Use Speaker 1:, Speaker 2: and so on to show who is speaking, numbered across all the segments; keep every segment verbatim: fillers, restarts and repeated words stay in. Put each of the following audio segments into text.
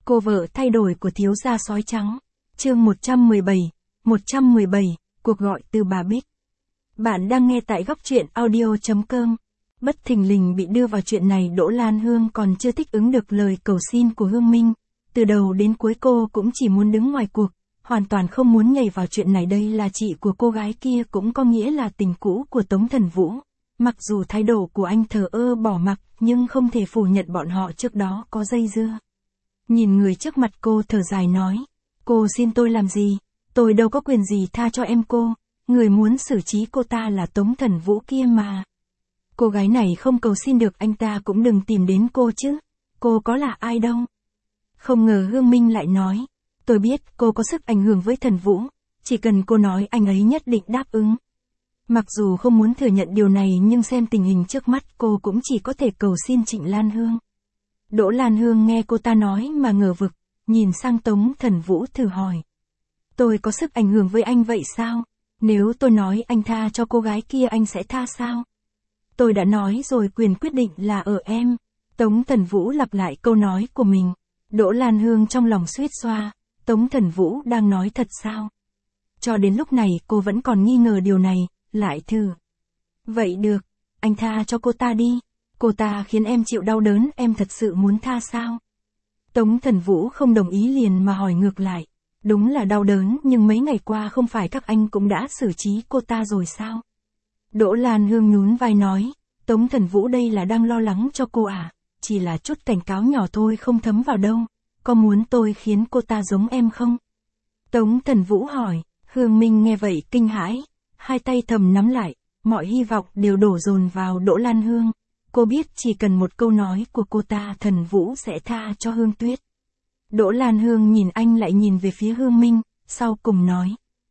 Speaker 1: Cô vợ thay đổi của thiếu gia sói trắng. Chương một trăm mười bảy, một trăm mười bảy, cuộc gọi từ bà Bích. Bạn đang nghe tại góc truyện audio chấm com. Bất thình lình bị đưa vào chuyện này, Đỗ Lan Hương còn chưa thích ứng được lời cầu xin của Hương Minh. Từ đầu đến cuối cô cũng chỉ muốn đứng ngoài cuộc, hoàn toàn không muốn nhảy vào chuyện này. Đây là chị của cô gái kia, cũng có nghĩa là tình cũ của Tống Thần Vũ. Mặc dù thái độ của anh thờ ơ bỏ mặc, nhưng không thể phủ nhận bọn họ trước đó có dây dưa. Nhìn người trước mặt, cô thở dài nói, cô xin tôi làm gì, tôi đâu có quyền gì tha cho em cô, người muốn xử trí cô ta là Tống Thần Vũ kia mà. Cô gái này không cầu xin được anh ta cũng đừng tìm đến cô chứ, cô có là ai đâu. Không ngờ Hương Minh lại nói, tôi biết cô có sức ảnh hưởng với Thần Vũ, chỉ cần cô nói anh ấy nhất định đáp ứng. Mặc dù không muốn thừa nhận điều này nhưng xem tình hình trước mắt cô cũng chỉ có thể cầu xin Trịnh Lan Hương. Đỗ Lan Hương nghe cô ta nói mà ngờ vực, nhìn sang Tống Thần Vũ thử hỏi. Tôi có sức ảnh hưởng với anh vậy sao? Nếu tôi nói anh tha cho cô gái kia anh sẽ tha sao? Tôi đã nói rồi, quyền quyết định là ở em. Tống Thần Vũ lặp lại câu nói của mình. Đỗ Lan Hương trong lòng suýt xoa, Tống Thần Vũ đang nói thật sao? Cho đến lúc này cô vẫn còn nghi ngờ điều này, lại thử. Vậy được, anh tha cho cô ta đi. Cô ta khiến em chịu đau đớn, em thật sự muốn tha sao? Tống Thần Vũ không đồng ý liền mà hỏi ngược lại. Đúng là đau đớn, nhưng mấy ngày qua không phải các anh cũng đã xử trí cô ta rồi sao? Đỗ Lan Hương nhún vai nói, Tống Thần Vũ đây là đang lo lắng cho cô à? Chỉ là chút cảnh cáo nhỏ thôi, không thấm vào đâu. Có muốn tôi khiến cô ta giống em không? Tống Thần Vũ hỏi. Hương Minh nghe vậy kinh hãi, hai tay thầm nắm lại, mọi hy vọng đều đổ dồn vào Đỗ Lan Hương. Cô biết chỉ cần một câu nói của cô ta, Thần Vũ sẽ tha cho Hương Tuyết. Đỗ Lan Hương nhìn anh lại nhìn về phía Hương Minh, sau cùng nói.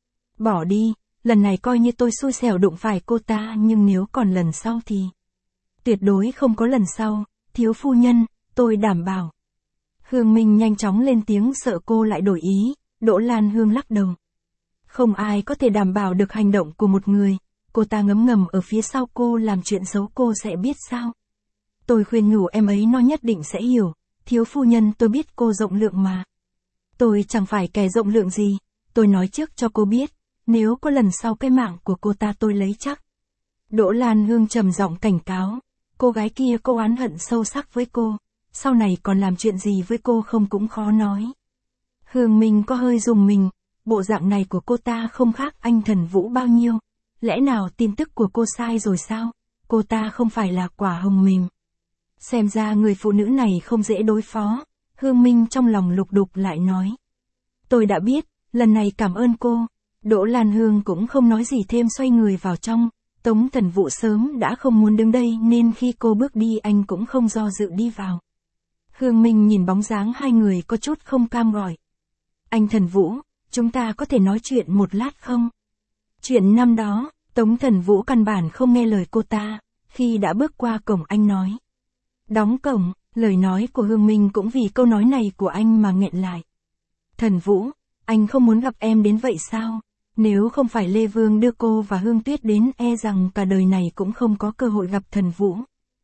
Speaker 1: Bỏ đi, lần này coi như tôi xui xẻo đụng phải cô ta, nhưng nếu còn lần sau thì... Tuyệt đối không có lần sau, thiếu phu nhân, tôi đảm bảo. Hương Minh nhanh chóng lên tiếng, sợ cô lại đổi ý. Đỗ Lan Hương lắc đầu. Không ai có thể đảm bảo được hành động của một người. Cô ta ngấm ngầm ở phía sau cô làm chuyện xấu, cô sẽ biết sao? Tôi khuyên nhủ em ấy, nó nhất định sẽ hiểu. Thiếu phu nhân, tôi biết cô rộng lượng mà. Tôi chẳng phải kẻ rộng lượng gì. Tôi nói trước cho cô biết, nếu có lần sau cái mạng của cô ta tôi lấy chắc. Đỗ Lan Hương trầm giọng cảnh cáo. Cô gái kia có oán hận sâu sắc với cô. Sau này còn làm chuyện gì với cô không cũng khó nói. Hương Minh có hơi rùng mình. Bộ dạng này của cô ta không khác anh Thần Vũ bao nhiêu. Lẽ nào tin tức của cô sai rồi sao? Cô ta không phải là quả hồng mềm. Xem ra người phụ nữ này không dễ đối phó. Hương Minh trong lòng lục đục lại nói. Tôi đã biết, lần này cảm ơn cô. Đỗ Lan Hương cũng không nói gì thêm, xoay người vào trong. Tống Thần Vũ sớm đã không muốn đứng đây nên khi cô bước đi anh cũng không do dự đi vào. Hương Minh nhìn bóng dáng hai người có chút không cam gọi. Anh Thần Vũ, chúng ta có thể nói chuyện một lát không? Chuyện năm đó, Tống Thần Vũ căn bản không nghe lời cô ta. Khi đã bước qua cổng anh nói. Đóng cổng, lời nói của Hương Minh cũng vì câu nói này của anh mà nghẹn lại. Thần Vũ, anh không muốn gặp em đến vậy sao? Nếu không phải Lê Vương đưa cô và Hương Tuyết đến, e rằng cả đời này cũng không có cơ hội gặp Thần Vũ.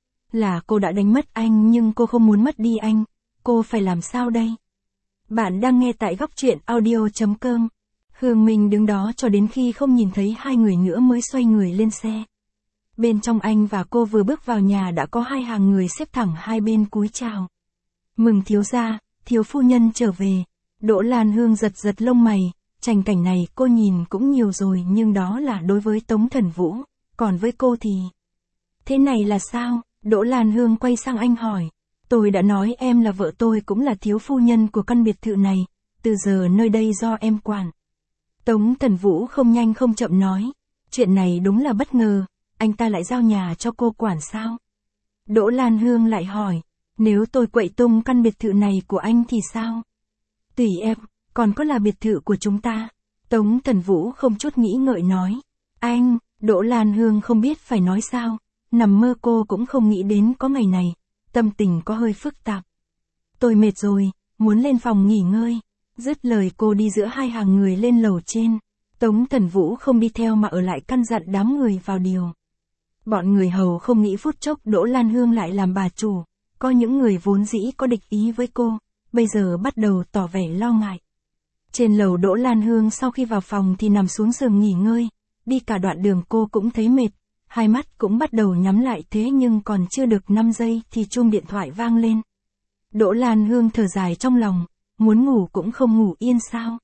Speaker 1: Là cô đã đánh mất anh nhưng cô không muốn mất đi anh. Cô phải làm sao đây? Bạn đang nghe tại góc truyện audio chấm com. Hương Minh đứng đó cho đến khi không nhìn thấy hai người nữa mới xoay người lên xe. Bên trong anh và cô vừa bước vào nhà đã có hai hàng người xếp thẳng hai bên cúi chào. Mừng thiếu gia, thiếu phu nhân trở về. Đỗ Lan Hương giật giật lông mày. Trành cảnh này cô nhìn cũng nhiều rồi, nhưng đó là đối với Tống Thần Vũ. Còn với cô thì... Thế này là sao? Đỗ Lan Hương quay sang anh hỏi. Tôi đã nói em là vợ, tôi cũng là thiếu phu nhân của căn biệt thự này. Từ giờ nơi đây do em quản. Tống Thần Vũ không nhanh không chậm nói. Chuyện này đúng là bất ngờ. Anh ta lại giao nhà cho cô quản sao? Đỗ Lan Hương lại hỏi. Nếu tôi quậy tung căn biệt thự này của anh thì sao? Tùy em, còn có là biệt thự của chúng ta. Tống Thần Vũ không chút nghĩ ngợi nói. Anh, Đỗ Lan Hương không biết phải nói sao. Nằm mơ cô cũng không nghĩ đến có ngày này. Tâm tình có hơi phức tạp. Tôi mệt rồi, muốn lên phòng nghỉ ngơi. Dứt lời cô đi giữa hai hàng người lên lầu trên. Tống Thần Vũ không đi theo mà ở lại căn dặn đám người vào điều. Bọn người hầu không nghĩ phút chốc Đỗ Lan Hương lại làm bà chủ. Có những người vốn dĩ có địch ý với cô, bây giờ bắt đầu tỏ vẻ lo ngại. Trên lầu Đỗ Lan Hương sau khi vào phòng thì nằm xuống giường nghỉ ngơi, đi cả đoạn đường cô cũng thấy mệt, hai mắt cũng bắt đầu nhắm lại, thế nhưng còn chưa được năm giây thì chuông điện thoại vang lên. Đỗ Lan Hương thở dài trong lòng, muốn ngủ cũng không ngủ yên sao.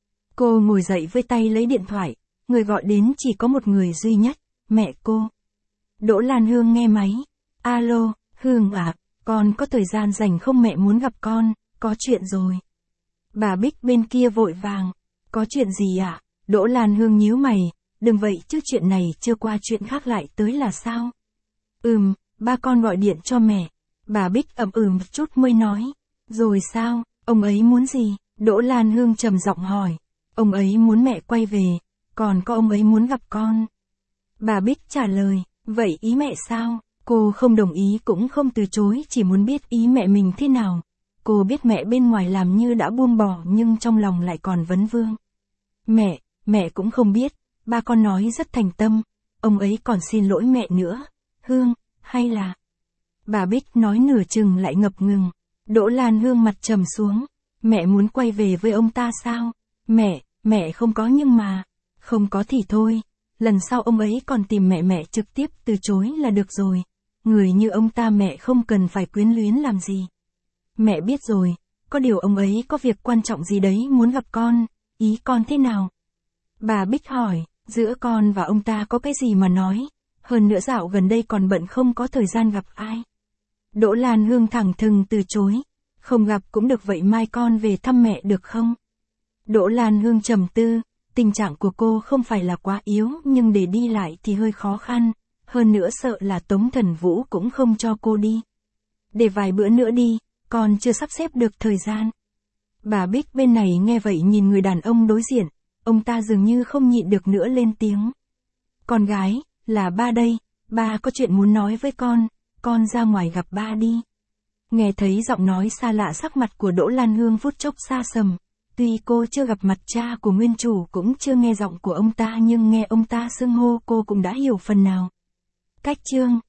Speaker 1: Cô ngồi dậy với tay lấy điện thoại, người gọi đến chỉ có một người duy nhất, mẹ cô. Đỗ Lan Hương nghe máy, alo, Hương à, con có thời gian rảnh không, mẹ muốn gặp con, có chuyện rồi. Bà Bích bên kia vội vàng, có chuyện gì ạ? À? Đỗ Lan Hương nhíu mày, đừng vậy chứ, chuyện này chưa qua chuyện khác lại tới là sao? Ừm, ba con gọi điện cho mẹ. Bà Bích ậm ừ một chút mới nói, rồi sao, ông ấy muốn gì? Đỗ Lan Hương trầm giọng hỏi, ông ấy muốn mẹ quay về, còn có ông ấy muốn gặp con. Bà Bích trả lời, vậy ý mẹ sao? Cô không đồng ý cũng không từ chối, chỉ muốn biết ý mẹ mình thế nào. Cô biết mẹ bên ngoài làm như đã buông bỏ nhưng trong lòng lại còn vấn vương. Mẹ, mẹ cũng không biết, ba con nói rất thành tâm, ông ấy còn xin lỗi mẹ nữa. Hương, hay là... Bà Bích nói nửa chừng lại ngập ngừng. Đỗ Lan Hương mặt trầm xuống, mẹ muốn quay về với ông ta sao? Mẹ, mẹ không có nhưng mà... Không có thì thôi, lần sau ông ấy còn tìm mẹ, mẹ trực tiếp từ chối là được rồi. Người như ông ta mẹ không cần phải quyến luyến làm gì. Mẹ biết rồi, có điều ông ấy có việc quan trọng gì đấy muốn gặp con, ý con thế nào? Bà Bích hỏi, giữa con và ông ta có cái gì mà nói, hơn nữa dạo gần đây còn bận không có thời gian gặp ai. Đỗ Lan Hương thẳng thừng từ chối, không gặp cũng được, vậy mai con về thăm mẹ được không? Đỗ Lan Hương trầm tư, tình trạng của cô không phải là quá yếu nhưng để đi lại thì hơi khó khăn, hơn nữa sợ là Tống Thần Vũ cũng không cho cô đi. Để vài bữa nữa đi, con chưa sắp xếp được thời gian. Bà Bích bên này nghe vậy nhìn người đàn ông đối diện, ông ta dường như không nhịn được nữa lên tiếng. Con gái, là ba đây, ba có chuyện muốn nói với con, con ra ngoài gặp ba đi. Nghe thấy giọng nói xa lạ, sắc mặt của Đỗ Lan Hương phút chốc xa sầm. Tuy cô chưa gặp mặt cha của nguyên chủ cũng chưa nghe giọng của ông ta nhưng nghe ông ta xưng hô cô cũng đã hiểu phần nào. Cách chương